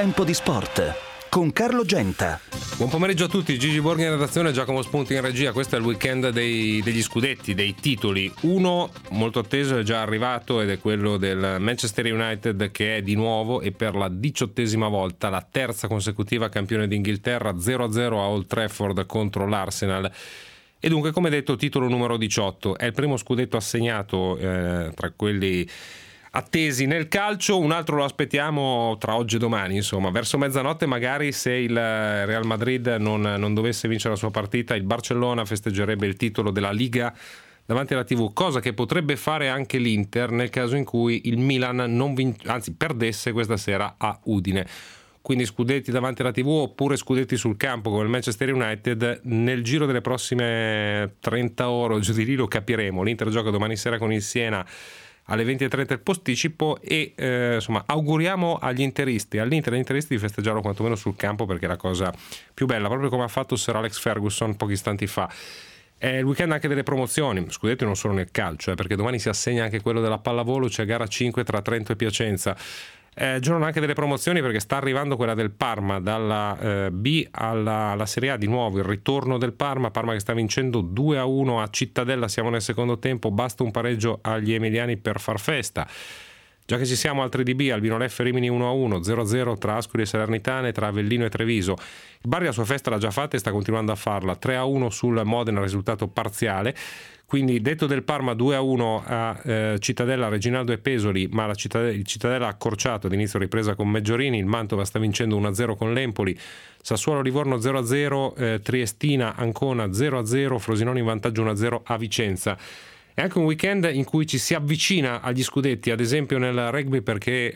Tempo di sport con Carlo Genta. Buon pomeriggio a tutti, Gigi Borghi in redazione, Giacomo Spunti in regia. Questo è il weekend degli scudetti, dei titoli. Uno molto atteso è già arrivato ed è quello del Manchester United, che è di nuovo e per la 18ª volta, la terza consecutiva campione d'Inghilterra, 0-0 a Old Trafford contro l'Arsenal. E dunque, come detto, titolo numero 18. È il primo scudetto assegnato tra quelli attesi nel calcio. Un altro lo aspettiamo tra oggi e domani, insomma, verso mezzanotte magari, se il Real Madrid non dovesse vincere la sua partita, il Barcellona festeggerebbe il titolo della Liga davanti alla TV, cosa che potrebbe fare anche l'Inter nel caso in cui il Milan perdesse questa sera a Udine. Quindi scudetti davanti alla TV oppure scudetti sul campo come il Manchester United. Nel giro delle prossime 30 ore o giù di lì lo capiremo. L'Inter gioca domani sera con il Siena alle 20:30 il posticipo e insomma auguriamo all'Inter e di festeggiarlo quantomeno sul campo, perché è la cosa più bella, proprio come ha fatto Sir Alex Ferguson pochi istanti fa. È il weekend anche delle promozioni, scudetti non solo nel calcio, perché domani si assegna anche quello della pallavolo, c'è gara 5 tra Trento e Piacenza. Giorno anche delle promozioni, perché sta arrivando quella del Parma dalla B alla Serie A, di nuovo il ritorno del Parma che sta vincendo 2-1 a Cittadella, siamo nel secondo tempo, basta un pareggio agli emiliani per far festa. Già che ci siamo, altri di B, Albino Leffe Rimini 1-1, 0-0 tra Ascoli e Salernitane, tra Avellino e Treviso. Il Bari la sua festa l'ha già fatta e sta continuando a farla, 3-1 sul Modena, risultato parziale. Quindi detto del Parma 2-1 a Cittadella, Reginaldo e Pesoli, ma il Cittadella ha accorciato ad inizio ripresa con Meggiorini, il Mantova sta vincendo 1-0 con l'Empoli, Sassuolo Livorno 0-0, Triestina Ancona 0-0, Frosinone in vantaggio 1-0 a Vicenza. È anche un weekend in cui ci si avvicina agli scudetti, ad esempio nel rugby, perché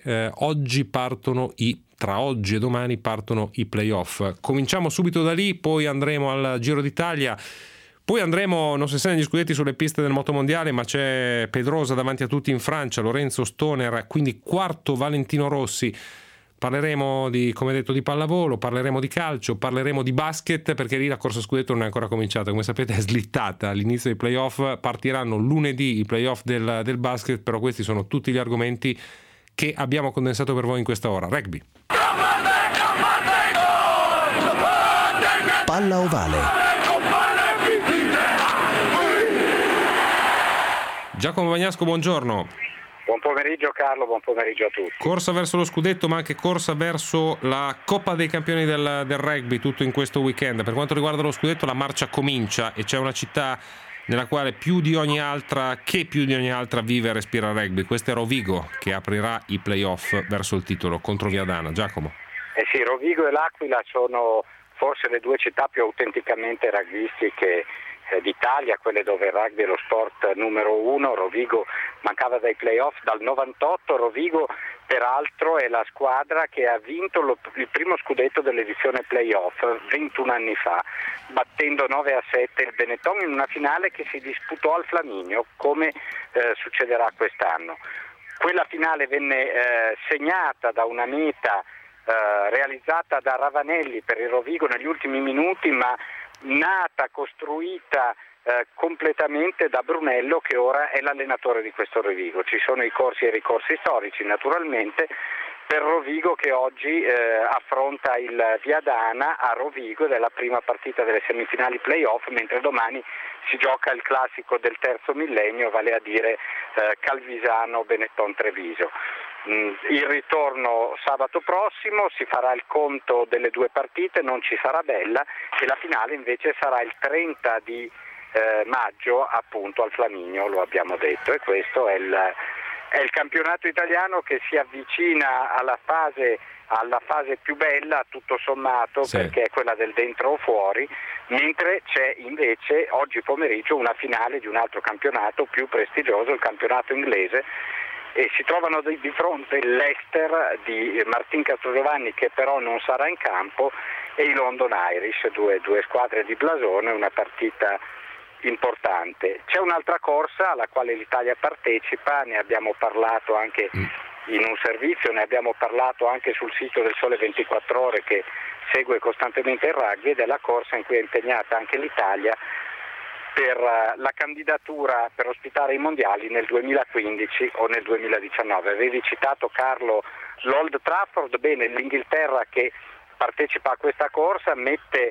tra oggi e domani partono i playoff. Cominciamo subito da lì, poi andremo al Giro d'Italia. Poi andremo, non so se negli scudetti, sulle piste del motomondiale, ma c'è Pedrosa davanti a tutti in Francia, Lorenzo Stoner, quindi quarto Valentino Rossi. Parleremo come detto, di pallavolo, parleremo di calcio, parleremo di basket, perché lì la corsa scudetto non è ancora cominciata, come sapete è slittata. All'inizio dei playoff partiranno lunedì i playoff del basket, però questi sono tutti gli argomenti che abbiamo condensato per voi in questa ora. Rugby. Palla ovale. Giacomo Bagnasco, buongiorno. Buon pomeriggio Carlo, buon pomeriggio a tutti. Corsa verso lo scudetto, ma anche corsa verso la Coppa dei Campioni del rugby, tutto in questo weekend. Per quanto riguarda lo scudetto, la marcia comincia e c'è una città nella quale più di ogni altra vive e respira rugby. Questo è Rovigo, che aprirà i playoff verso il titolo contro Viadana. Giacomo. Sì, Rovigo e l'Aquila sono forse le due città più autenticamente rugbistiche d'Italia, quelle dove il rugby è lo sport numero uno. Rovigo mancava dai playoff dal 98, Rovigo peraltro è la squadra che ha vinto il primo scudetto dell'edizione playoff 21 anni fa, battendo 9-7 il Benetton in una finale che si disputò al Flaminio, come succederà quest'anno. Quella finale venne segnata da una meta realizzata da Ravanelli per il Rovigo negli ultimi minuti, ma nata, costruita completamente da Brunello, che ora è l'allenatore di questo Rovigo. Ci sono i corsi e ricorsi storici naturalmente per Rovigo, che oggi affronta il Viadana a Rovigo ed è la prima partita delle semifinali playoff, mentre domani si gioca il classico del terzo millennio, vale a dire Calvisano-Benetton-Treviso. Il ritorno sabato prossimo, si farà il conto delle due partite, non ci sarà bella, e la finale invece sarà il 30 di maggio appunto al Flaminio, lo abbiamo detto, e questo è il campionato italiano che si avvicina alla fase più bella tutto sommato, sì, perché è quella del dentro o fuori, mentre c'è invece oggi pomeriggio una finale di un altro campionato più prestigioso, il campionato inglese, e si trovano di fronte il Leicester di Martin Castrogiovanni, che però non sarà in campo, e i London Irish, due squadre di blasone, una partita importante. C'è un'altra corsa alla quale l'Italia partecipa, ne abbiamo parlato anche in un servizio, ne abbiamo parlato anche sul sito del Sole 24 Ore, che segue costantemente il rugby, ed è la corsa in cui è impegnata anche l'Italia per la candidatura per ospitare i mondiali nel 2015 o nel 2019. Avevi citato, Carlo, l'Old Trafford. Bene, l'Inghilterra che partecipa a questa corsa mette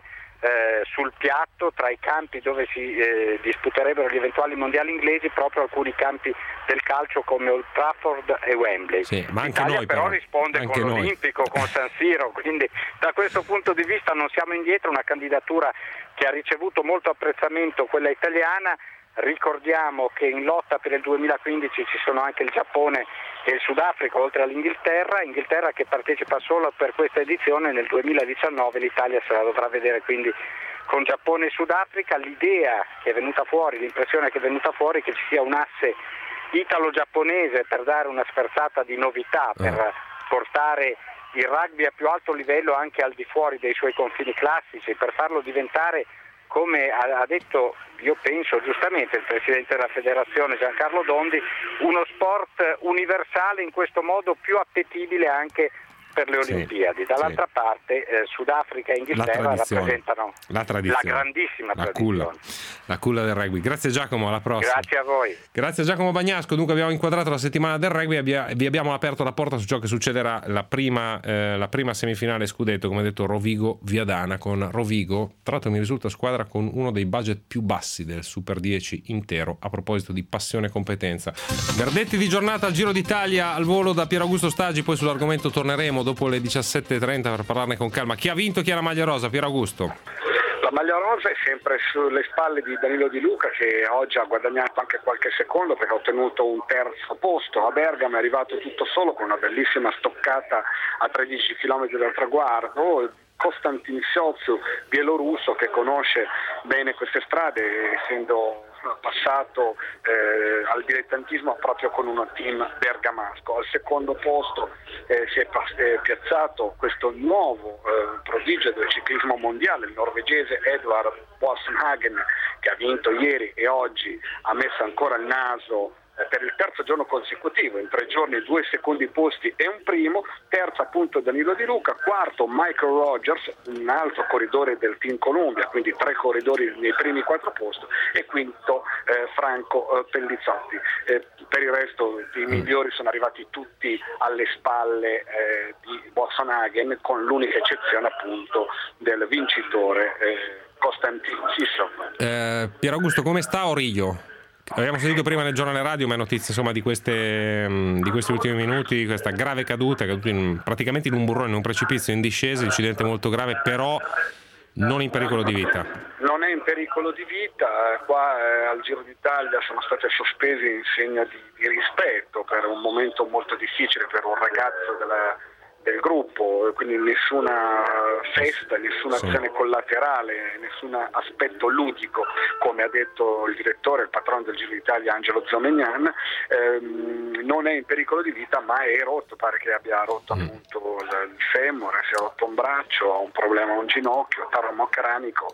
sul piatto, tra i campi dove si disputerebbero gli eventuali mondiali inglesi, proprio alcuni campi del calcio come Old Trafford e Wembley. Sì, ma anche L'Italia noi però risponde anche con noi. l'Olimpico, con San Siro, quindi da questo punto di vista non siamo indietro. Una candidatura che ha ricevuto molto apprezzamento, quella italiana. Ricordiamo che in lotta per il 2015 ci sono anche il Giappone e il Sudafrica, oltre all'Inghilterra. Inghilterra che partecipa solo per questa edizione. Nel 2019 l'Italia se la dovrà vedere quindi con Giappone e Sudafrica. L'idea che è venuta fuori, l'impressione che è venuta fuori è che ci sia un asse italo-giapponese per dare una sferzata di novità, per portare il rugby a più alto livello anche al di fuori dei suoi confini classici, per farlo diventare, come ha detto, io penso giustamente, il presidente della federazione Giancarlo Dondi, uno sport universale, in questo modo più appetibile anche per le Olimpiadi. Dall'altra parte Sudafrica e Inghilterra rappresentano la grandissima tradizione. La culla del rugby. Grazie Giacomo, alla prossima. Grazie a voi. Grazie a Giacomo Bagnasco. Dunque abbiamo inquadrato la settimana del rugby, vi abbiamo aperto la porta su ciò che succederà la prima semifinale scudetto, come detto Rovigo Viadana, con Rovigo, tra l'altro mi risulta squadra con uno dei budget più bassi del Super 10 intero, a proposito di passione e competenza. Verdetti di giornata al Giro d'Italia, al volo da Pier Augusto Stagi, poi sull'argomento torneremo dopo le 17.30 per parlarne con calma. Chi ha vinto, chi è la maglia rosa? Pier Augusto. La maglia rosa è sempre sulle spalle di Danilo Di Luca, che oggi ha guadagnato anche qualche secondo perché ha ottenuto un terzo posto. A Bergamo è arrivato tutto solo con una bellissima stoccata a 13 km dal traguardo. Konstantin Siozzu, bielorusso, che conosce bene queste strade, essendo passato al dilettantismo proprio con un team bergamasco. Al secondo posto si è piazzato questo nuovo prodigio del ciclismo mondiale, il norvegese Edvard Boasson-Hagen, che ha vinto ieri e oggi ha messo ancora il naso per il terzo giorno consecutivo, in 3 giorni 2 secondi posti e un primo. Terzo appunto Danilo Di Luca, quarto Michael Rogers, un altro corridore del Team Columbia, quindi 3 corridori nei primi 4 posti, e quinto Franco Pellizzotti. Per il resto i migliori sono arrivati tutti alle spalle di Boasson-Hagen, con l'unica eccezione appunto del vincitore Konstantin Sisso. Pier Augusto, come sta Origlio? Abbiamo sentito prima nel giornale radio, ma è notizia insomma di questi ultimi minuti, questa grave caduta, praticamente in un burrone, in un precipizio in discesa, incidente molto grave, però non in pericolo di vita. Non è in pericolo di vita, qua al Giro d'Italia sono state sospesi in segno di rispetto per un momento molto difficile per un ragazzo del gruppo, quindi nessuna festa, nessuna azione collaterale, nessun aspetto ludico, come ha detto il direttore, il patrono del Giro d'Italia Angelo Zomegnan. Non è in pericolo di vita, ma è rotto, pare che abbia rotto appunto il femore, si è rotto un braccio, ha un problema a un ginocchio, trauma cranico,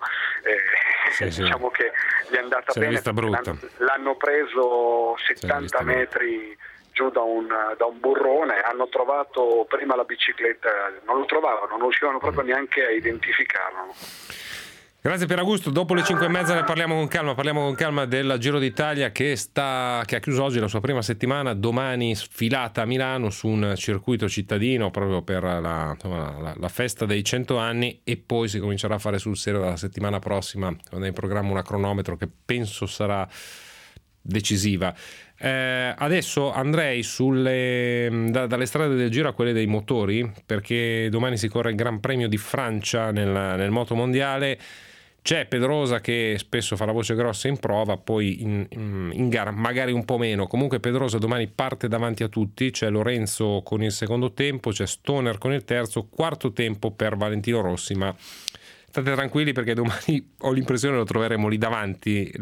diciamo che gli è andata bene, l'hanno preso 70 metri giù da un burrone, hanno trovato prima la bicicletta, non riuscivano proprio neanche a identificarlo. Grazie Pier Augusto, dopo le 5:30 ne parliamo con calma del Giro d'Italia che ha chiuso oggi la sua prima settimana, domani sfilata a Milano su un circuito cittadino proprio per la festa dei 100 anni, e poi si comincerà a fare sul serio dalla settimana prossima, quando è in programma una cronometro che penso sarà decisiva. Adesso andrei dalle strade del Giro a quelle dei motori, perché domani si corre il Gran Premio di Francia nel moto mondiale. C'è Pedrosa che spesso fa la voce grossa in prova, poi in gara magari un po' meno. Comunque Pedrosa domani parte davanti a tutti, c'è Lorenzo con il secondo tempo, c'è Stoner con il terzo, quarto tempo per Valentino Rossi, ma state tranquilli perché domani ho l'impressione lo troveremo lì davanti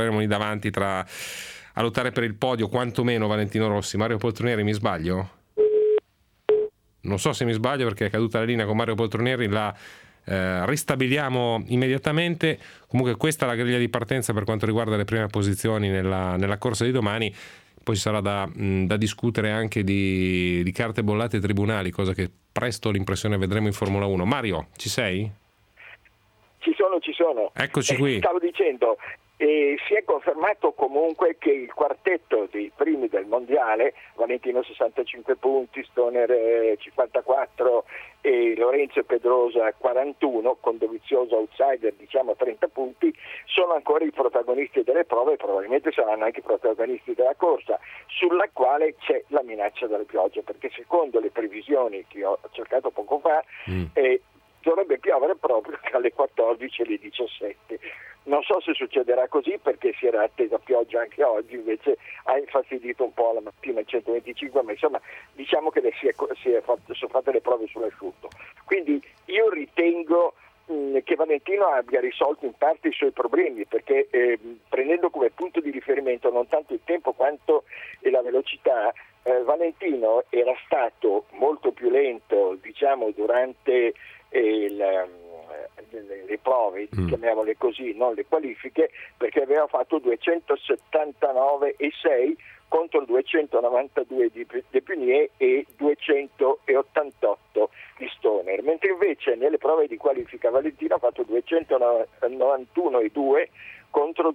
a lottare per il podio, quantomeno Valentino Rossi. Mario Poltronieri, mi sbaglio? Non so se mi sbaglio, perché è caduta la linea con Mario Poltronieri, la ristabiliamo immediatamente. Comunque questa è la griglia di partenza per quanto riguarda le prime posizioni nella corsa di domani. Poi ci sarà da discutere anche di carte bollate e tribunali, cosa che presto ho l'impressione vedremo in Formula 1. Mario, ci sei? Ci sono. Eccoci qui. Stavo dicendo, E si è confermato comunque che il quartetto dei primi del mondiale, Valentino 65 punti, Stoner 54 e Lorenzo e Pedrosa 41, con Dovizioso outsider diciamo 30 punti, sono ancora i protagonisti delle prove e probabilmente saranno anche i protagonisti della corsa, sulla quale c'è la minaccia delle piogge, perché secondo le previsioni che ho cercato poco fa dovrebbe piovere proprio tra le 14 e le 17. Non so se succederà così, perché si era attesa pioggia anche oggi, invece ha infastidito un po' la mattina il 125, ma insomma diciamo che sono fatte le prove sull'asciutto. Quindi io ritengo che Valentino abbia risolto in parte i suoi problemi, perché prendendo come punto di riferimento non tanto il tempo quanto la velocità, Valentino era stato molto più lento diciamo durante le prove, chiamiamole così, non le qualifiche, perché aveva fatto 279,6 contro il 292 di Punier e 288 di Stoner, mentre invece nelle prove di qualifica Valentino ha fatto 291,2 contro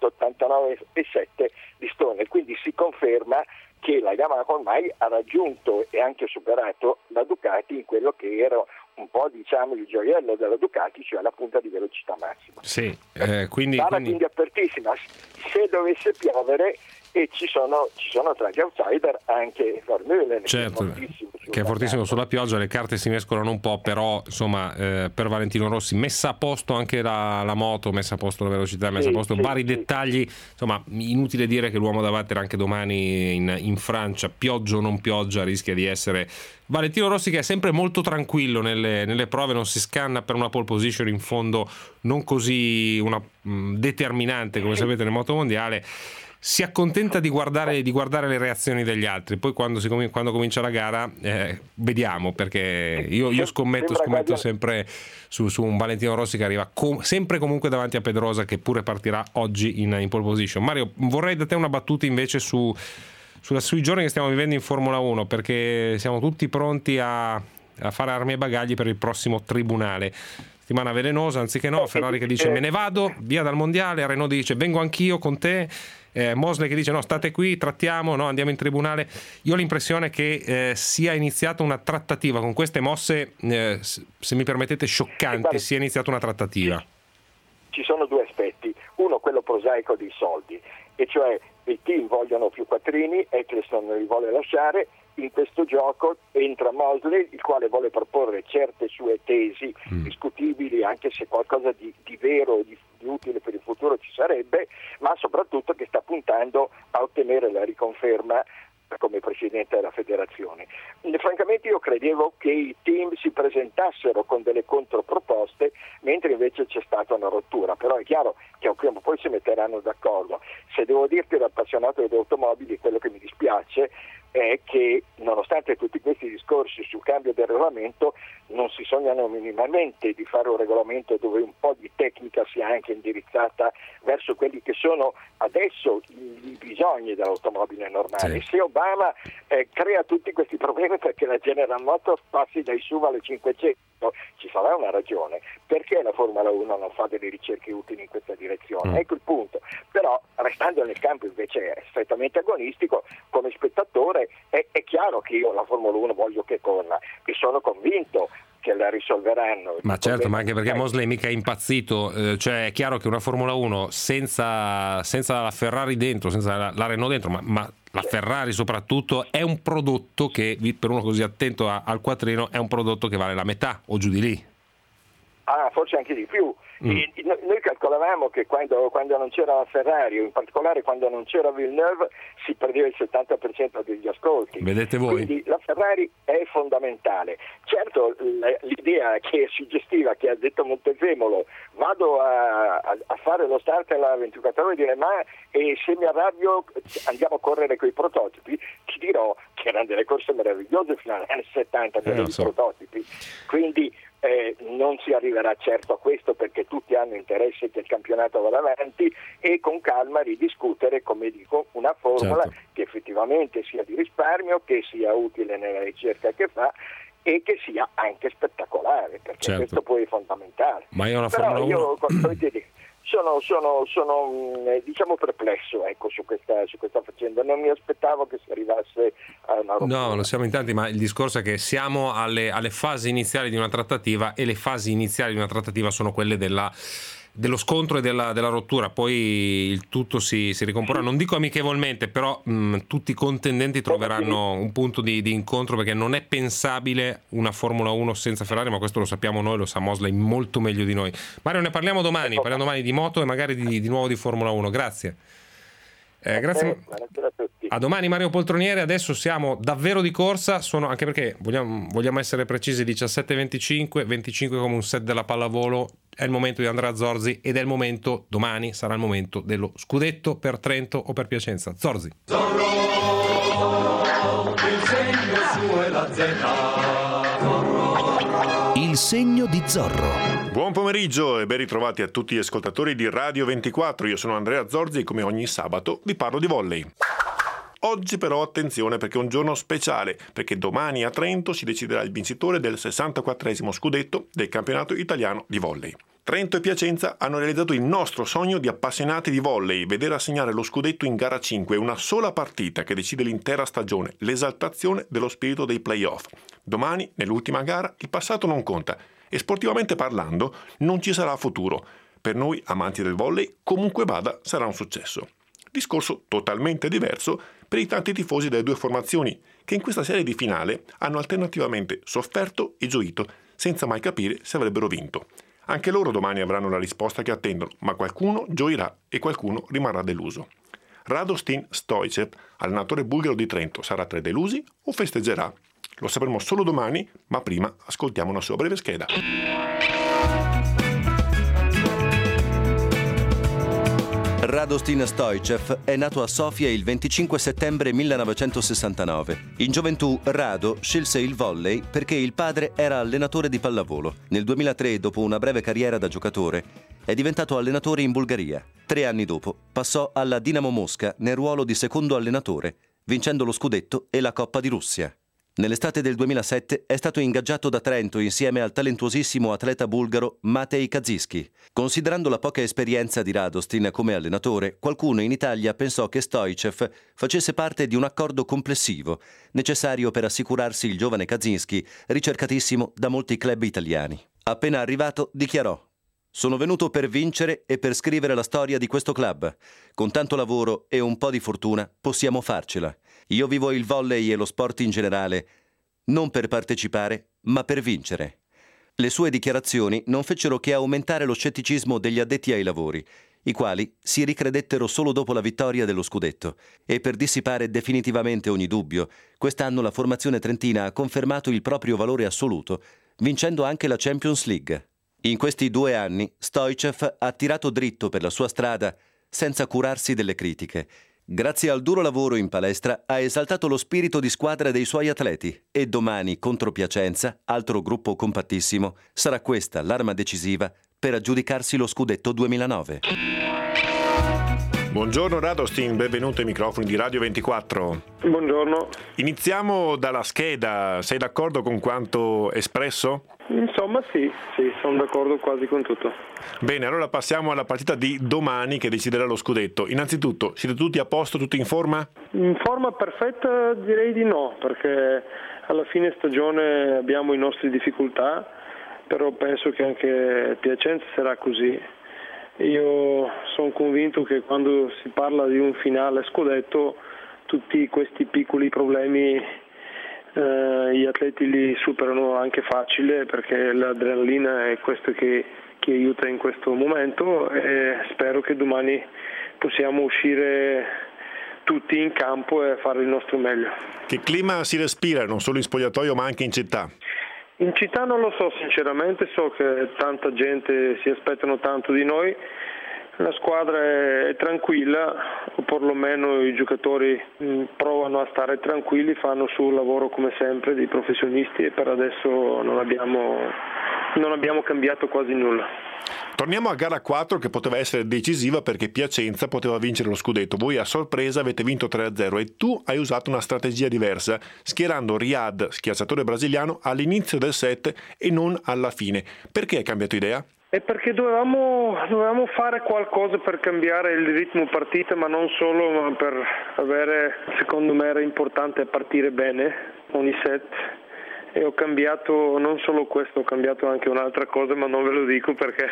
289,7 di Stoner, quindi si conferma che la Yamaha ormai ha raggiunto e anche superato la Ducati in quello che era un po' diciamo il gioiello della Ducati, cioè la punta di velocità massima. Sì, quindi apertissima. Se dovesse piovere, e ci sono tra gli outsider anche Vermeulen, certo, che è fortissimo sulla pioggia, le carte si mescolano un po', però insomma per Valentino Rossi messa a posto anche la moto, messa a posto la velocità, messa a posto vari dettagli, insomma inutile dire che l'uomo da battere anche domani in Francia, pioggia o non pioggia, rischia di essere Valentino Rossi, che è sempre molto tranquillo nelle prove, non si scanna per una pole position in fondo non così determinante come sapete nel motomondiale. Si accontenta di guardare le reazioni degli altri, poi quando comincia la gara vediamo, perché io scommetto sempre su un Valentino Rossi che arriva sempre comunque davanti a Pedrosa, che pure partirà oggi in pole position. Mario, vorrei da te una battuta invece sui giorni che stiamo vivendo in Formula 1, perché siamo tutti pronti a fare armi e bagagli per il prossimo tribunale. Settimana velenosa, anziché no, Ferrari che dice me ne vado, via dal mondiale, Renault dice vengo anch'io con te, Mosley che dice no, state qui, trattiamo, no, andiamo in tribunale. Io ho l'impressione che sia iniziata una trattativa con queste mosse, se mi permettete, scioccanti, sia iniziata una trattativa. Ci sono due aspetti, uno quello prosaico dei soldi, e cioè i team vogliono più quattrini, Eccleston non li vuole lasciare. In questo gioco entra Mosley, il quale vuole proporre certe sue tesi discutibili, anche se qualcosa di vero, di utile per il futuro ci sarebbe, ma soprattutto che sta puntando a ottenere la riconferma come presidente della federazione. Francamente io credevo che i team si presentassero con delle controproposte, mentre invece c'è stata una rottura, però è chiaro che prima o poi si metteranno d'accordo. Se devo dirti da appassionato delle automobili, quello che mi dispiace è che nonostante tutti questi discorsi sul cambio del regolamento non si sognano minimamente di fare un regolamento dove un po' di tecnica sia anche indirizzata verso quelli che sono adesso i bisogni dell'automobile normale. Sì. Se Obama crea tutti questi problemi perché la General Motors passi dai SUV alle 500, ci sarà una ragione. Perché la Formula 1 non fa delle ricerche utili in questa direzione? Ecco il punto. Però restando nel campo invece strettamente agonistico, come spettatore è chiaro che io la Formula 1 voglio che corra e sono convinto che la risolveranno. Ma certo, ma anche perché Mosley mica è impazzito, cioè è chiaro che una Formula 1 senza la Ferrari dentro, senza la Renault dentro, ma la Ferrari soprattutto è un prodotto che, per uno così attento al quattrino, è un prodotto che vale la metà o giù di lì. Forse anche di più. Noi calcolavamo che quando non c'era la Ferrari, o in particolare quando non c'era Villeneuve, si perdeva il 70% degli ascolti. Vedete voi. Quindi la Ferrari è fondamentale. Certo, l'idea che è suggestiva, che ha detto Montezemolo, vado a fare lo start alla 24 ore e dire ma se mi arrabbio andiamo a correre con i prototipi, ti dirò che erano delle corse meravigliose fino agli anni 70 per i prototipi. Quindi non si arriverà certo a questo, perché tutti hanno interesse che il campionato vada avanti, e con calma ridiscutere, come dico, una formula che effettivamente sia di risparmio, che sia utile nella ricerca che fa e che sia anche spettacolare, perché questo poi è fondamentale. Ma io una Però Formula 1 sono diciamo perplesso, ecco, su questa faccenda. Non mi aspettavo che si arrivasse a una rottura. No, lo siamo in tanti, ma il discorso è che siamo alle fasi iniziali di una trattativa, e le fasi iniziali di una trattativa sono quelle dello scontro e della rottura. Poi il tutto si ricomporrà, non dico amichevolmente, però tutti i contendenti troveranno un punto di incontro, perché non è pensabile una Formula 1 senza Ferrari, ma questo lo sappiamo noi, lo sa Mosley molto meglio di noi. Mario, ne parliamo domani di moto e magari di nuovo di Formula 1. Grazie. Grazie a tutti. A domani Mario Poltroniere. Adesso siamo davvero di corsa, anche perché vogliamo essere precisi, 17:25, 25 come un set della pallavolo. È il momento di Andrea Zorzi, ed è il momento, domani sarà il momento dello scudetto per Trento o per Piacenza. Zorzi. Zorro, il segno su e la Z. Il segno di Zorro. Buon pomeriggio e ben ritrovati a tutti gli ascoltatori di Radio 24. Io sono Andrea Zorzi e come ogni sabato vi parlo di volley. Oggi però attenzione, perché è un giorno speciale, perché domani a Trento si deciderà il vincitore del 64esimo scudetto del campionato italiano di volley. Trento e Piacenza hanno realizzato il nostro sogno di appassionati di volley, vedere assegnare lo scudetto in gara 5, una sola partita che decide l'intera stagione, l'esaltazione dello spirito dei play-off. Domani, nell'ultima gara, il passato non conta e sportivamente parlando non ci sarà futuro. Per noi, amanti del volley, comunque vada, sarà un successo. Discorso totalmente diverso per i tanti tifosi delle due formazioni, che in questa serie di finale hanno alternativamente sofferto e gioito, senza mai capire se avrebbero vinto. Anche loro domani avranno la risposta che attendono, ma qualcuno gioirà e qualcuno rimarrà deluso. Radostin Stoicev, allenatore bulgaro di Trento, sarà tra i delusi o festeggerà? Lo sapremo solo domani, ma prima ascoltiamo una sua breve scheda. Radostin Stoicev è nato a Sofia il 25 settembre 1969. In gioventù Rado scelse il volley perché il padre era allenatore di pallavolo. Nel 2003, dopo una breve carriera da giocatore, è diventato allenatore in Bulgaria. 3 anni dopo passò alla Dinamo Mosca nel ruolo di secondo allenatore, vincendo lo scudetto e la Coppa di Russia. Nell'estate del 2007 è stato ingaggiato da Trento insieme al talentuosissimo atleta bulgaro Matej Kaziski. Considerando la poca esperienza di Radostin come allenatore, qualcuno in Italia pensò che Stoicev facesse parte di un accordo complessivo, necessario per assicurarsi il giovane Kaziski, ricercatissimo da molti club italiani. Appena arrivato, dichiarò: «Sono venuto per vincere e per scrivere la storia di questo club. Con tanto lavoro e un po' di fortuna possiamo farcela. Io vivo il volley e lo sport in generale, non per partecipare, ma per vincere». Le sue dichiarazioni non fecero che aumentare lo scetticismo degli addetti ai lavori, i quali si ricredettero solo dopo la vittoria dello scudetto. E per dissipare definitivamente ogni dubbio, quest'anno la formazione trentina ha confermato il proprio valore assoluto, vincendo anche la Champions League. In questi 2 anni, Stoicev ha tirato dritto per la sua strada senza curarsi delle critiche. Grazie al duro lavoro in palestra ha esaltato lo spirito di squadra dei suoi atleti e domani contro Piacenza, altro gruppo compattissimo, sarà questa l'arma decisiva per aggiudicarsi lo scudetto 2009. Buongiorno Radostin, benvenuto ai microfoni di Radio 24. Buongiorno. Iniziamo dalla scheda, sei d'accordo con quanto espresso? Insomma sì, sono d'accordo quasi con tutto. Bene, allora passiamo alla partita di domani che deciderà lo scudetto. Innanzitutto, siete tutti a posto, tutti in forma? In forma perfetta direi di no, perché alla fine stagione abbiamo le nostre difficoltà, però penso che anche Piacenza sarà così. Io sono convinto che quando si parla di un finale scudetto, tutti questi piccoli problemi gli atleti li superano anche facile, perché l'adrenalina è questo che aiuta in questo momento, e spero che domani possiamo uscire tutti in campo e fare il nostro meglio. Che clima si respira non solo in spogliatoio ma anche in città? In città non lo so sinceramente, so che tanta gente si aspettano tanto di noi. La squadra è tranquilla, o perlomeno i giocatori provano a stare tranquilli, fanno il suo lavoro come sempre dei professionisti, e per adesso non abbiamo cambiato quasi nulla. Torniamo a gara 4 che poteva essere decisiva perché Piacenza poteva vincere lo scudetto. Voi a sorpresa avete vinto 3-0 e tu hai usato una strategia diversa, schierando Riyad, schiacciatore brasiliano, all'inizio del set e non alla fine. Perché hai cambiato idea? È perché dovevamo fare qualcosa per cambiare il ritmo partita, ma non solo, ma per avere, secondo me era importante partire bene ogni set. E ho cambiato non solo questo, ho cambiato anche un'altra cosa, ma non ve lo dico perché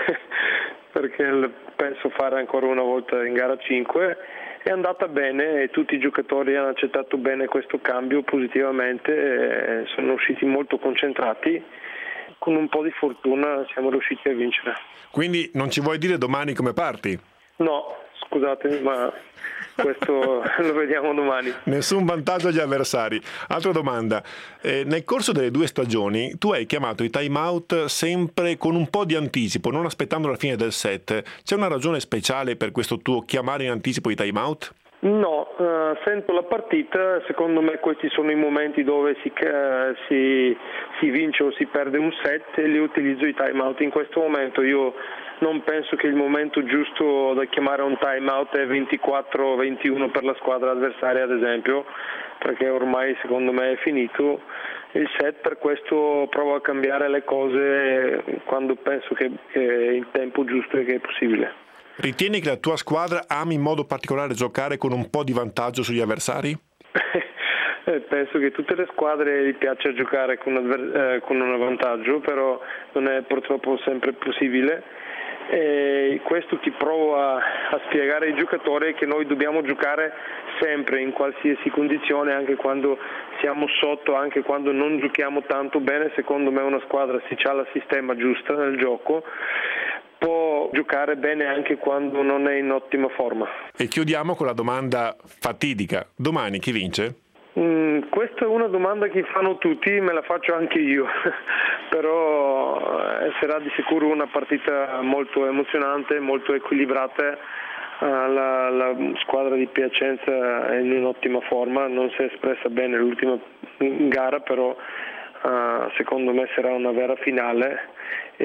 penso fare ancora una volta in gara 5. È andata bene e tutti i giocatori hanno accettato bene questo cambio positivamente e sono usciti molto concentrati. Con un po' di fortuna siamo riusciti a vincere. Quindi non ci vuoi dire domani come parti? No, scusate, ma questo lo vediamo domani. Nessun vantaggio agli avversari. Altra domanda, nel corso delle 2 stagioni tu hai chiamato i time out sempre con un po' di anticipo, non aspettando la fine del set. C'è una ragione speciale per questo tuo chiamare in anticipo i time out? No, sento la partita, secondo me questi sono i momenti dove si vince o si perde un set e li utilizzo i time out. In questo momento io non penso che il momento giusto da chiamare un time out è 24-21 per la squadra avversaria, ad esempio, perché ormai secondo me è finito il set, per questo provo a cambiare le cose quando penso che è il tempo giusto e che è possibile. Ritieni che la tua squadra ami in modo particolare giocare con un po' di vantaggio sugli avversari? Penso che tutte le squadre gli piace giocare con un vantaggio, però non è purtroppo sempre possibile. E questo ti provo a spiegare ai giocatori che noi dobbiamo giocare sempre in qualsiasi condizione, anche quando siamo sotto, anche quando non giochiamo tanto bene. Secondo me una squadra, se ha il sistema giusto nel gioco, può giocare bene anche quando non è in ottima forma. E chiudiamo con la domanda fatidica. Domani chi vince? Questa è una domanda che fanno tutti, me la faccio anche io, però sarà di sicuro una partita molto emozionante, molto equilibrata. La squadra di Piacenza è in un'ottima forma, non si è espressa bene l'ultima gara, però secondo me sarà una vera finale.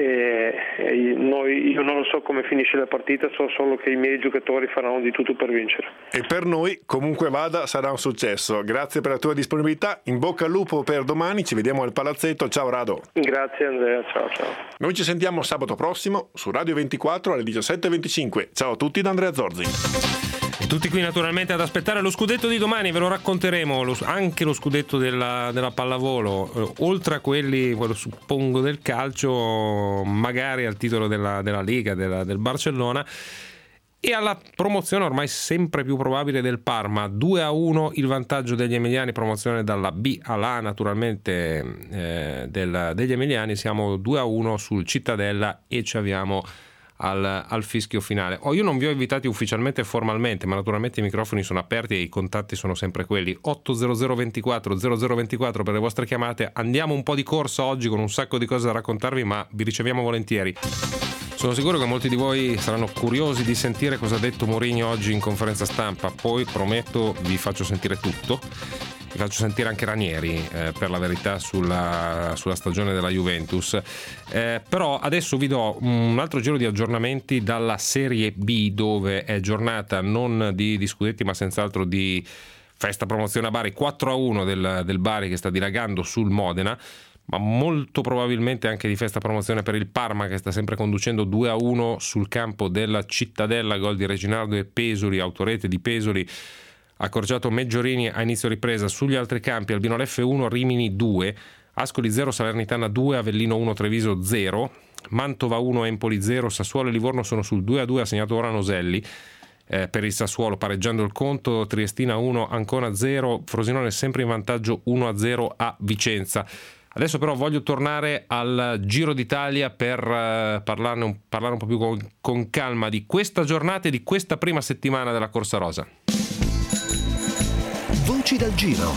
Io non lo so come finisce la partita, so solo che i miei giocatori faranno di tutto per vincere. E per noi, comunque vada, sarà un successo. Grazie per la tua disponibilità, in bocca al lupo per domani, ci vediamo al palazzetto. Ciao Rado. Grazie Andrea, ciao. Noi ci sentiamo sabato prossimo su Radio 24 alle 17:25. Ciao a tutti da Andrea Zorzi. Tutti qui naturalmente ad aspettare lo scudetto di domani, ve lo racconteremo, anche lo scudetto della pallavolo, oltre a quello suppongo del calcio, magari al titolo della Lega, del Barcellona, e alla promozione ormai sempre più probabile del Parma. 2-1 il vantaggio degli emiliani, promozione dalla B alla A naturalmente degli emiliani, siamo 2-1 sul Cittadella e ci avviamo al fischio finale. Io non vi ho invitati ufficialmente e formalmente, ma naturalmente i microfoni sono aperti e i contatti sono sempre quelli 800 24 0024 per le vostre chiamate. Andiamo un po' di corsa oggi con un sacco di cose da raccontarvi, ma vi riceviamo volentieri. Sono sicuro che molti di voi saranno curiosi di sentire cosa ha detto Mourinho oggi in conferenza stampa, poi prometto vi faccio sentire tutto. Vi faccio sentire anche Ranieri, per la verità, sulla stagione della Juventus. Però adesso vi do un altro giro di aggiornamenti dalla Serie B, dove è giornata non di scudetti ma senz'altro di festa promozione a Bari. 4-1 del Bari che sta dilagando sul Modena, ma molto probabilmente anche di festa promozione per il Parma che sta sempre conducendo 2-1 sul campo della Cittadella, gol di Reginaldo e Pesoli, autorete di Pesoli, accorciato Meggiorini a inizio ripresa. Sugli altri campi Albinole F1, Rimini 2, Ascoli 0, Salernitana 2, Avellino 1, Treviso 0, Mantova 1, Empoli 0, Sassuolo e Livorno sono sul 2-2, ha segnato ora Noselli per il Sassuolo pareggiando il conto, Triestina 1, Ancona 0, Frosinone sempre in vantaggio 1-0 a Vicenza. Adesso però voglio tornare al Giro d'Italia per parlare un po' più con calma di questa giornata e di questa prima settimana della Corsa Rosa. Voci dal Giro.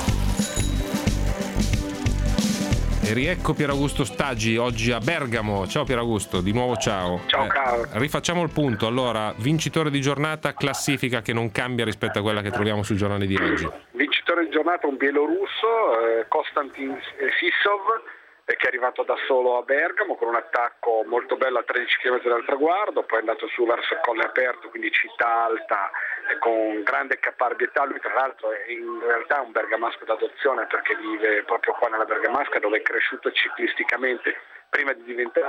E riecco Pieraugusto Staggi oggi a Bergamo. Ciao Pieraugusto, di nuovo ciao. Ciao caro. Rifacciamo il punto. Allora, vincitore di giornata, classifica che non cambia rispetto a quella che troviamo sui giornali di oggi. Vincitore di giornata un bielorusso, Konstantin Sissov, che è arrivato da solo a Bergamo con un attacco molto bello a 13 km dal traguardo, poi è andato su verso il Colle Aperto, quindi città alta, con grande caparbietà. Lui tra l'altro è in realtà un bergamasco d'adozione perché vive proprio qua nella Bergamasca, dove è cresciuto ciclisticamente prima di diventare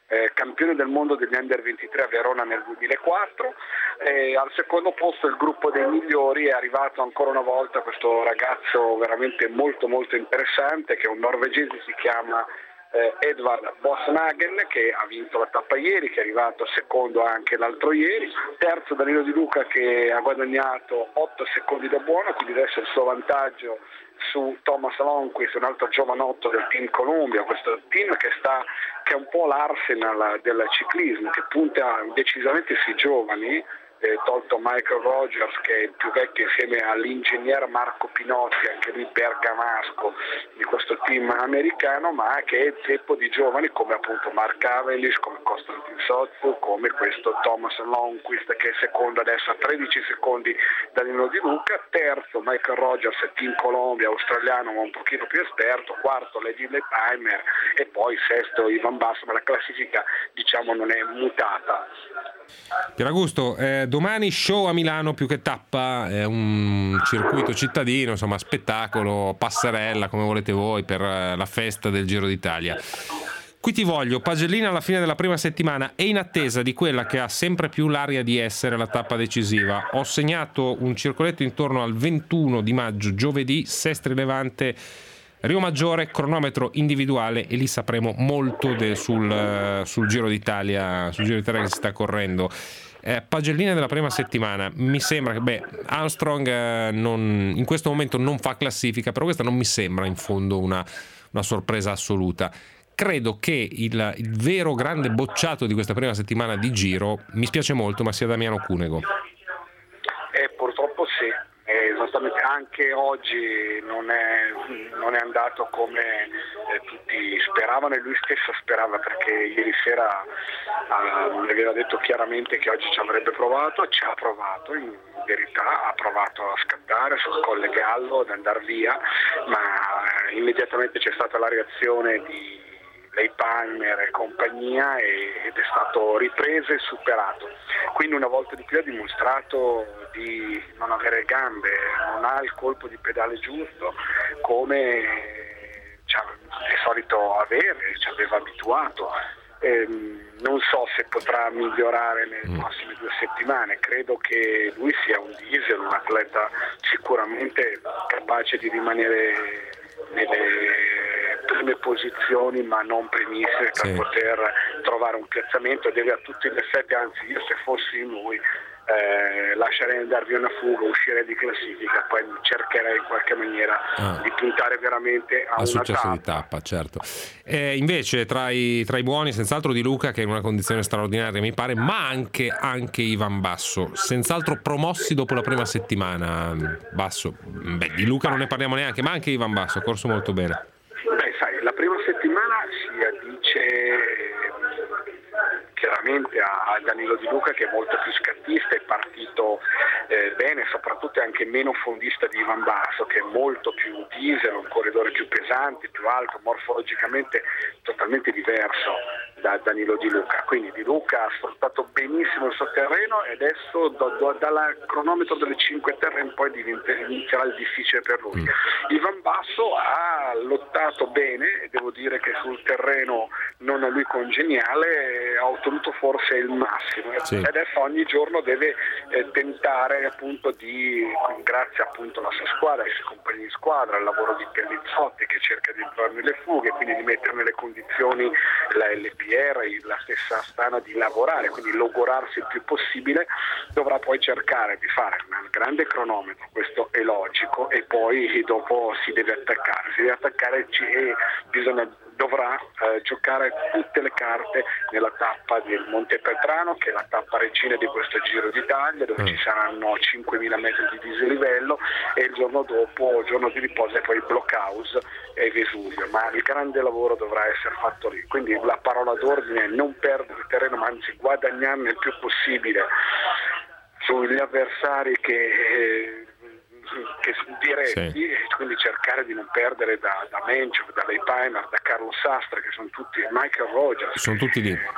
campione del mondo degli Under 23 a Verona nel 2004. Al secondo posto il gruppo dei migliori è arrivato ancora una volta questo ragazzo veramente molto molto interessante, che è un norvegese, si chiama Edvard Bosnagen, che ha vinto la tappa ieri, che è arrivato secondo anche l'altro ieri. Terzo Danilo Di Luca, che ha guadagnato 8 secondi da buono, quindi adesso il suo vantaggio su Thomas Lundqvist, un altro giovanotto del Team Columbia, questo team che è un po' l'Arsenal del ciclismo, che punta decisamente sui giovani, tolto Michael Rogers, che è il più vecchio, insieme all'ingegner Marco Pinotti, anche lui bergamasco di questo team americano, ma che è zeppo di giovani come appunto Mark Cavendish, come Konstantin Sotsu, come questo Thomas Lundqvist, che è secondo adesso a 13 secondi Danilo Di Luca. Terzo Michael Rogers, Team Columbia, australiano ma un pochino più esperto. Quarto Lady Leipheimer e poi sesto Ivan Basso, ma la classifica diciamo non è mutata. Pieragusto, domani show a Milano più che tappa, è un circuito cittadino, insomma spettacolo, passerella come volete voi per la festa del Giro d'Italia. Qui ti voglio, pagellina alla fine della prima settimana e in attesa di quella che ha sempre più l'aria di essere la tappa decisiva. Ho segnato un circoletto intorno al 21 di maggio, giovedì, Sestri Levante, Rio Maggiore, cronometro individuale, e lì sapremo molto sul Giro d'Italia, che si sta correndo. Pagelline della prima settimana, mi sembra che Armstrong in questo momento non fa classifica, però questa non mi sembra in fondo una sorpresa assoluta. Credo che il vero grande bocciato di questa prima settimana di Giro, mi spiace molto, ma sia Damiano Cunego. Purtroppo sì. Esattamente, anche oggi non è andato come tutti speravano, e lui stesso sperava, perché ieri sera mi aveva detto chiaramente che oggi ci avrebbe provato, ci ha provato, in verità ha provato a scattare sul Colle Gallo, ad andare via, ma immediatamente c'è stata la reazione di Leipheimer e compagnia ed è stato ripreso e superato. Quindi una volta di più ha dimostrato di non avere gambe, non ha il colpo di pedale giusto come è solito avere, ci aveva abituato. Non so se potrà migliorare nelle prossime 2 settimane, credo che lui sia un diesel, un atleta sicuramente capace di rimanere nelle prime posizioni ma non primissime per poter trovare un piazzamento. Deve a tutti gli effetti, anzi io se fossi lui lascerei andarvi una fuga, uscire di classifica, poi cercherei in qualche maniera di puntare veramente a una successo di tappa, certo. Invece tra i buoni senz'altro Di Luca, che è in una condizione straordinaria mi pare, ma anche Ivan Basso, senz'altro promossi dopo la prima settimana. Basso, Di Luca non ne parliamo neanche, ma anche Ivan Basso ha corso molto bene. Sai, la prima settimana si addice chiaramente a Danilo Di Luca, che è molto più scattista, è partito bene, soprattutto è anche meno fondista di Ivan Basso, che è molto più diesel, un corridore più pesante, più alto, morfologicamente totalmente diverso da Danilo Di Luca. Quindi Di Luca ha sfruttato benissimo il suo terreno, e adesso dal cronometro delle 5 terre in poi inizierà il difficile per lui. Ivan Basso ha lottato bene, e devo dire che sul terreno non a lui congeniale ha ottenuto forse il massimo, e adesso ogni giorno deve tentare appunto grazie appunto alla sua squadra, ai suoi compagni di squadra, al lavoro di Pellizzotti, che cerca di entrare nelle fughe, quindi di mettere nelle condizioni la LPR, la stessa Astana, di lavorare, quindi logorarsi il più possibile. Dovrà poi cercare di fare un grande cronometro, questo è logico, e poi dopo si deve attaccare e dovrà giocare tutte le carte nella tappa del Monte Peltrano, che è la tappa regina di questo Giro d'Italia, dove ci saranno 5.000 metri di dislivello, e il giorno dopo, giorno di riposo, e poi Blockhouse e Vesuvio. Ma il grande lavoro dovrà essere fatto lì, quindi la parola d'ordine è non perdere il terreno, ma anzi guadagnarne il più possibile sugli avversari che diretti, quindi cercare di non perdere da Menchov, da Leipheimer, da Carlo Sastre, che sono tutti, Michael Rogers, sono tutti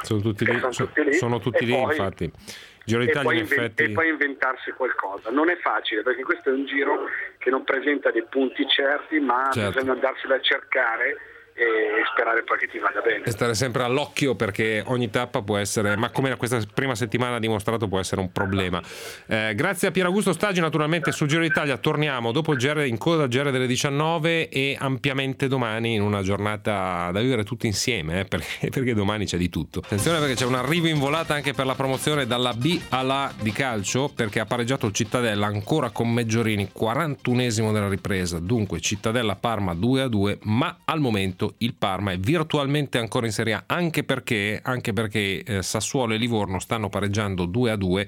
lì, infatti. Giro d'Italia in effetti. E poi inventarsi qualcosa. Non è facile, perché questo è un giro che non presenta dei punti certi, ma bisogna andarsela a cercare, e sperare poi che ti vada bene. E stare sempre all'occhio, perché ogni tappa può essere, ma come questa prima settimana ha dimostrato, può essere un problema. Grazie a Pier Augusto Staggi. Naturalmente sul Giro d'Italia torniamo dopo il GR, in coda al GR delle 19 e ampiamente domani, in una giornata da vivere tutti insieme, perché domani c'è di tutto. Attenzione, perché c'è un arrivo in volata anche per la promozione dalla B alla A di calcio, perché ha pareggiato il Cittadella ancora con Meggiorini, 41esimo della ripresa. Dunque Cittadella Parma 2-2, ma al momento il Parma è virtualmente ancora in Serie A, anche perché Sassuolo e Livorno stanno pareggiando 2-2,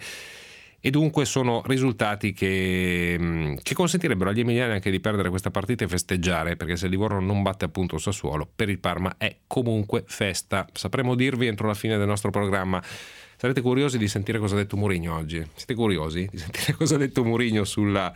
e dunque sono risultati che consentirebbero agli emiliani anche di perdere questa partita e festeggiare, perché se Livorno non batte appunto Sassuolo, per il Parma è comunque festa. Sapremo dirvi entro la fine del nostro programma. Sarete curiosi di sentire cosa ha detto Mourinho oggi? Siete curiosi di sentire cosa ha detto Mourinho sulla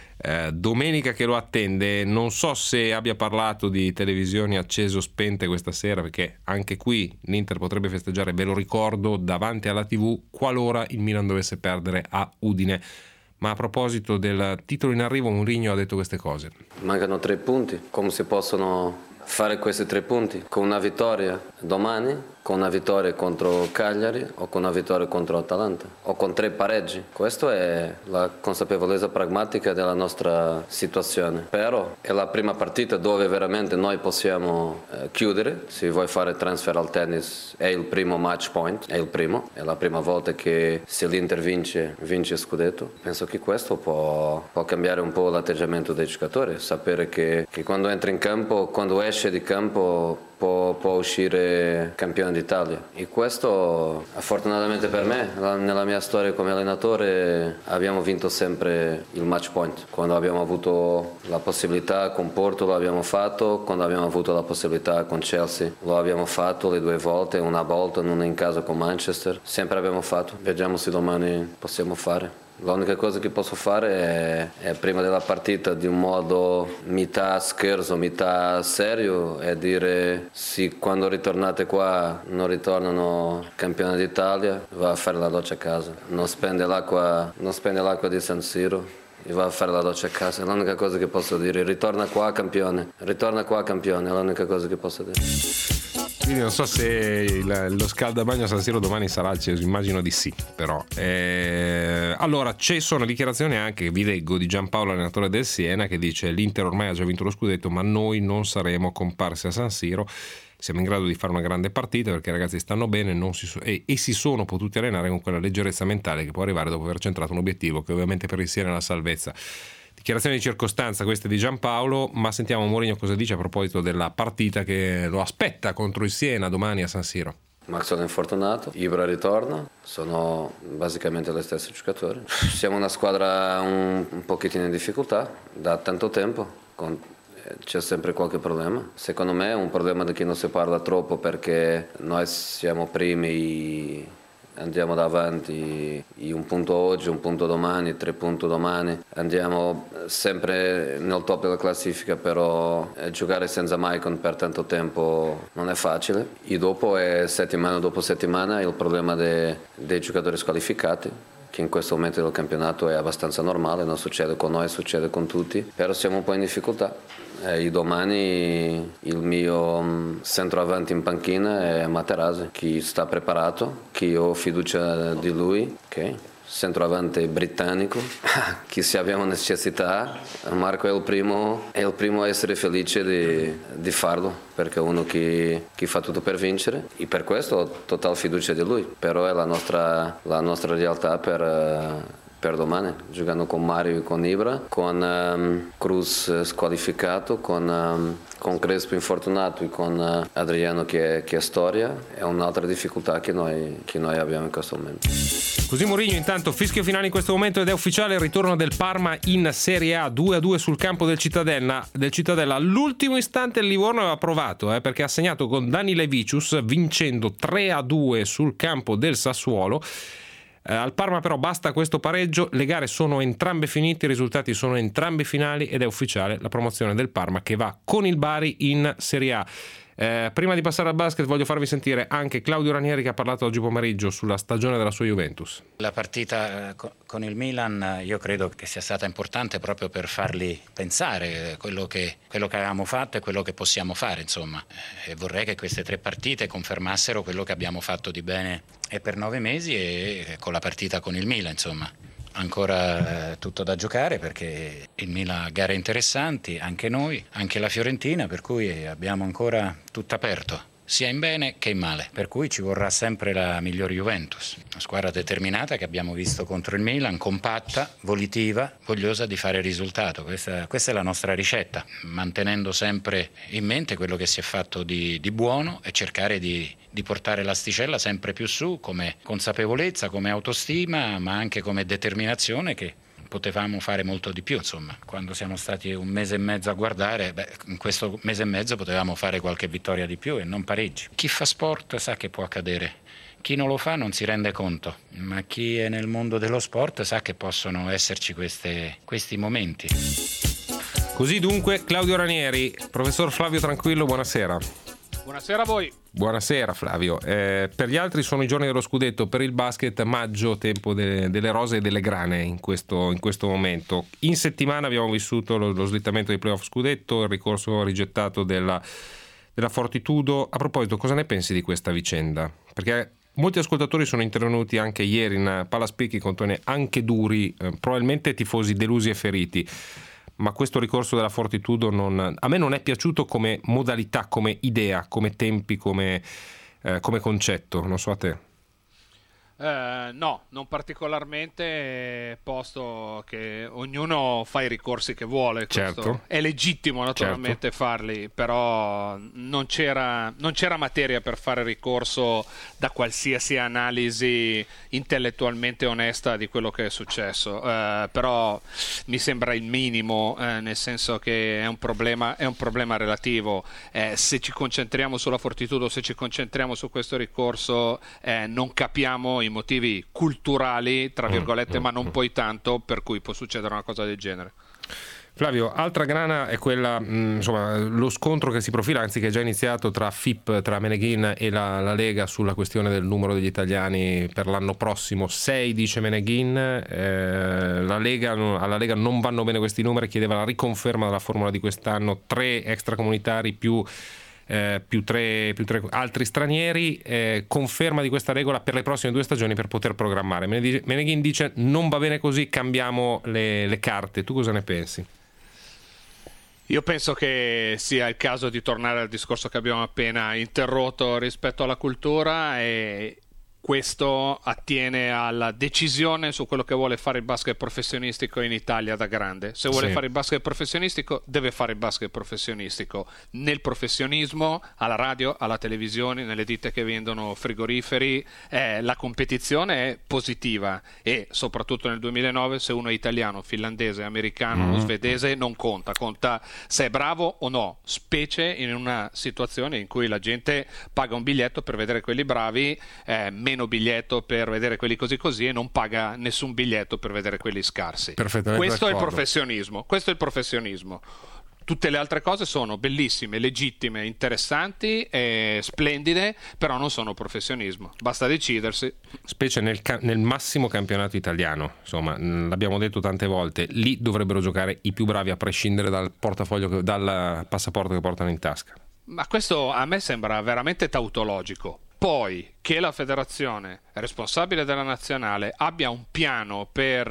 domenica che lo attende? Non so se abbia parlato di televisioni accese o spente questa sera, perché anche qui l'Inter potrebbe festeggiare, ve lo ricordo, davanti alla TV qualora il Milan dovesse perdere a Udine. Ma a proposito del titolo in arrivo, Mourinho ha detto queste cose. Mancano 3 punti, come si possono fare questi 3 punti? Con una vittoria domani, con una vittoria contro Cagliari o con una vittoria contro Atalanta o con 3 pareggi. Questa è la consapevolezza pragmatica della nostra situazione. Però è la prima partita dove veramente noi possiamo chiudere. Se vuoi fare transfer al tennis è il primo match point, è la prima volta che se l'Inter vince scudetto. Penso che questo può cambiare un po' l'atteggiamento dei giocatori, sapere che quando entra in campo, quando esce di campo può uscire campione d'Italia. E questo, fortunatamente per me, nella mia storia come allenatore, abbiamo vinto sempre il match point. Quando abbiamo avuto la possibilità con Porto lo abbiamo fatto, quando abbiamo avuto la possibilità con Chelsea lo abbiamo fatto le 2 volte, una volta non in casa con Manchester, sempre abbiamo fatto. Vediamo se domani possiamo fare. L'unica cosa che posso fare è prima della partita, di un modo metà scherzo, metà serio, è dire se quando ritornate qua non ritornano campione d'Italia, va a fare la doccia a casa. Non spende l'acqua di San Siro e va a fare la doccia a casa. È l'unica cosa che posso dire. Ritorna qua campione, è l'unica cosa che posso dire. Quindi non so se lo scaldabagno a San Siro domani sarà acceso, immagino di sì, però. Allora, ci sono dichiarazioni anche, vi leggo, di Giampaolo, allenatore del Siena, che dice: l'Inter ormai ha già vinto lo scudetto, ma noi non saremo comparsi a San Siro, siamo in grado di fare una grande partita perché i ragazzi stanno bene e si sono potuti allenare con quella leggerezza mentale che può arrivare dopo aver centrato un obiettivo che ovviamente per il Siena è la salvezza. Dichiarazioni di circostanza queste di Giampaolo, ma sentiamo Mourinho cosa dice a proposito della partita che lo aspetta contro il Siena domani a San Siro. Ma sono infortunato, Ibra ritorna, sono basicamente gli stessi giocatori. Siamo una squadra un pochettino in difficoltà da tanto tempo, c'è sempre qualche problema. Secondo me è un problema di cui non si parla troppo, perché noi siamo primi, andiamo davanti, un punto oggi, un punto domani, 3 punti domani, andiamo sempre nel top della classifica, però giocare senza Maicon per tanto tempo non è facile. E dopo è settimana dopo settimana il problema dei giocatori squalificati, che in questo momento del campionato è abbastanza normale, non succede con noi, succede con tutti, però siamo un po' in difficoltà. E domani il mio centroavanti in panchina è Materazzi, che sta preparato, che ho fiducia di lui, okay. Centroavanti britannico, che se abbiamo necessità, Marco è il primo a essere felice di farlo, perché è uno che fa tutto per vincere, e per questo ho totale fiducia di lui, però è la nostra realtà per domani, giocando con Mario e con Ibra, con Cruz squalificato, con Crespo infortunato e con Adriano che è storia, è un'altra difficoltà che noi abbiamo in questo momento. Così Mourinho. Intanto fischio finale in questo momento ed è ufficiale il ritorno del Parma in Serie A, 2-2 sul campo del Cittadella. All'ultimo istante il Livorno aveva provato, perché ha segnato con Dani Levicius, vincendo 3-2 sul campo del Sassuolo. Al Parma però basta questo pareggio, le gare sono entrambe finite, i risultati sono entrambi finali ed è ufficiale la promozione del Parma che va con il Bari in Serie A. Prima di passare al basket voglio farvi sentire anche Claudio Ranieri, che ha parlato oggi pomeriggio sulla stagione della sua Juventus. La partita con il Milan io credo che sia stata importante proprio per farli pensare quello che avevamo fatto e quello che possiamo fare, insomma. E vorrei che queste 3 partite confermassero quello che abbiamo fatto di bene e per 9 mesi e con la partita con il Milan, insomma. Ancora tutto da giocare perché il Milan ha gare interessanti, anche noi, anche la Fiorentina, per cui abbiamo ancora tutto aperto, sia in bene che in male, per cui ci vorrà sempre la miglior Juventus, una squadra determinata che abbiamo visto contro il Milan, compatta, volitiva, vogliosa di fare risultato. Questa è la nostra ricetta, mantenendo sempre in mente quello che si è fatto di buono e cercare di portare l'asticella sempre più su, come consapevolezza, come autostima, ma anche come determinazione, che potevamo fare molto di più, insomma. Quando siamo stati un mese e mezzo a guardare, in questo mese e mezzo potevamo fare qualche vittoria di più e non pareggi. Chi fa sport sa che può accadere, chi non lo fa non si rende conto, ma chi è nel mondo dello sport sa che possono esserci questi momenti. Così dunque Claudio Ranieri. Professor Flavio Tranquillo, buonasera. Buonasera a voi. Buonasera Flavio. Per gli altri sono i giorni dello scudetto, per il basket maggio, tempo delle rose e delle grane in questo momento. In settimana abbiamo vissuto lo slittamento dei playoff scudetto, il ricorso rigettato della Fortitudo. A proposito, cosa ne pensi di questa vicenda? Perché molti ascoltatori sono intervenuti anche ieri in Palaspicchi con toni anche duri, probabilmente tifosi delusi e feriti. Ma questo ricorso della Fortitudo a me non è piaciuto come modalità, come idea, come tempi, come concetto. Non so a te. No, non particolarmente, posto che ognuno fa i ricorsi che vuole. Certo. È legittimo naturalmente farli, però non c'era materia per fare ricorso da qualsiasi analisi intellettualmente onesta di quello che è successo. Però mi sembra il minimo, nel senso che è un problema relativo. Se ci concentriamo sulla Fortitudo, se ci concentriamo su questo ricorso, non capiamo i motivi culturali, tra virgolette, ma non poi tanto, per cui può succedere una cosa del genere. Flavio, altra grana è quella, insomma, lo scontro che si profila, anzi che è già iniziato tra FIP, tra Meneghin e la Lega sulla questione del numero degli italiani per l'anno prossimo. 6 dice Meneghin, alla Lega non vanno bene questi numeri, chiedeva la riconferma della formula di quest'anno, 3 extracomunitari più 3 altri stranieri, conferma di questa regola per le prossime 2 stagioni per poter programmare. Meneghin dice non va bene così, cambiamo le carte. Tu cosa ne pensi? Io penso che sia il caso di tornare al discorso che abbiamo appena interrotto rispetto alla cultura, e questo attiene alla decisione su quello che vuole fare il basket professionistico in Italia da grande. Se vuole fare il basket professionistico, deve fare il basket professionistico nel professionismo, alla radio, alla televisione, nelle ditte che vendono frigoriferi. La competizione è positiva, e soprattutto nel 2009, se uno è italiano, finlandese, americano, svedese, non conta se è bravo o no, specie in una situazione in cui la gente paga un biglietto per vedere quelli bravi, meno biglietto per vedere quelli così, e non paga nessun biglietto per vedere quelli scarsi. Questo è il professionismo. Tutte le altre cose sono bellissime, legittime, interessanti e splendide, però non sono professionismo. Basta decidersi. Specie nel massimo campionato italiano, insomma, l'abbiamo detto tante volte, lì dovrebbero giocare i più bravi, a prescindere dal portafoglio, dal passaporto che portano in tasca. Ma questo a me sembra veramente tautologico. Poi che la federazione responsabile della nazionale abbia un piano per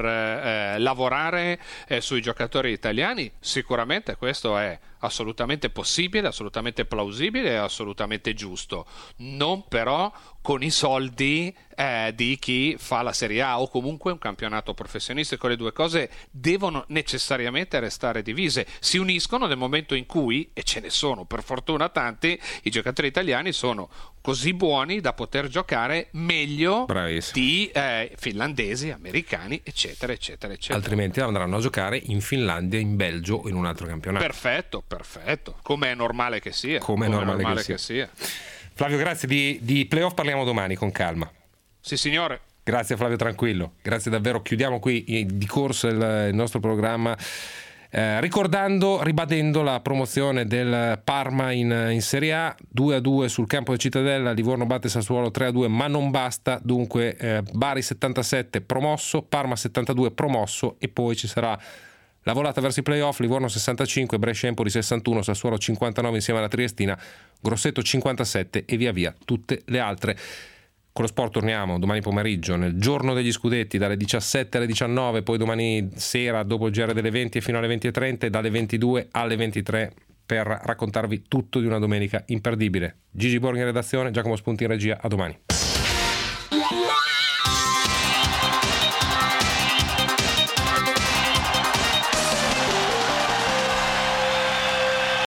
lavorare sui giocatori italiani, sicuramente questo è assolutamente possibile, assolutamente plausibile e assolutamente giusto. Non però con i soldi di chi fa la Serie A o comunque un campionato professionistico. Le due cose devono necessariamente restare divise. Si uniscono nel momento in cui, e ce ne sono per fortuna tanti, i giocatori italiani sono così buoni da poter giocare meglio di finlandesi, americani, eccetera, eccetera, eccetera. Altrimenti andranno a giocare in Finlandia, in Belgio o in un altro campionato. Perfetto, come è normale che sia. Come è normale che sia. Flavio, grazie. Di playoff parliamo domani con calma. Sì, signore. Grazie Flavio Tranquillo, grazie davvero. Chiudiamo qui di corsa il nostro programma ribadendo la promozione del Parma in Serie A. 2-2 sul campo di Cittadella, Livorno batte Sassuolo 3-2, ma non basta, dunque Bari 77 promosso, Parma 72 promosso, e poi ci sarà la volata verso i playoff: Livorno 65, Brescia Empoli 61, Sassuolo 59 insieme alla Triestina, Grosseto 57 e via via tutte le altre. Con lo sport torniamo domani pomeriggio, nel giorno degli scudetti, dalle 17 alle 19, poi domani sera dopo il GR delle 20 e fino alle 20:30, e dalle 22 alle 23 per raccontarvi tutto di una domenica imperdibile. Gigi Borghi in redazione, Giacomo Spunti in regia, a domani.